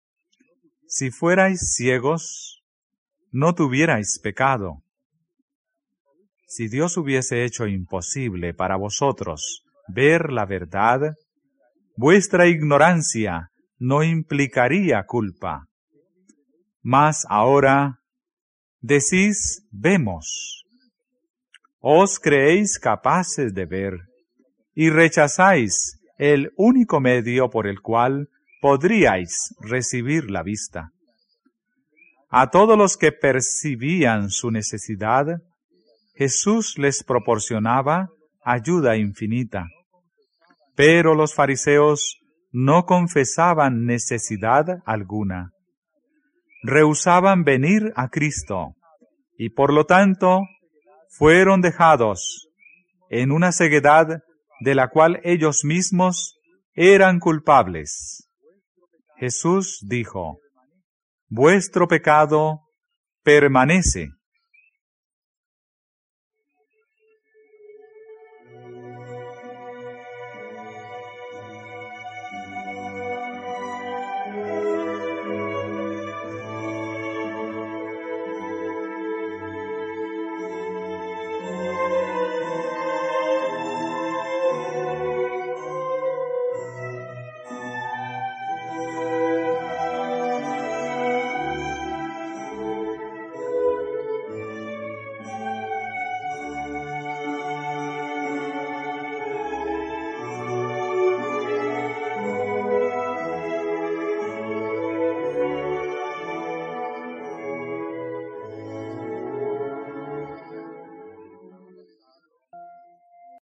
si fuerais ciegos, no tuvierais pecado. Si Dios hubiese hecho imposible para vosotros ver la verdad, vuestra ignorancia no implicaría culpa. Mas ahora decís: vemos. Os creéis capaces de ver y rechazáis el único medio por el cual podríais recibir la vista. A todos los que percibían su necesidad, Jesús les proporcionaba ayuda infinita. Pero los fariseos no confesaban necesidad alguna. Rehusaban venir a Cristo y por lo tanto fueron dejados en una ceguedad de la cual ellos mismos eran culpables. Jesús dijo: vuestro pecado permanece.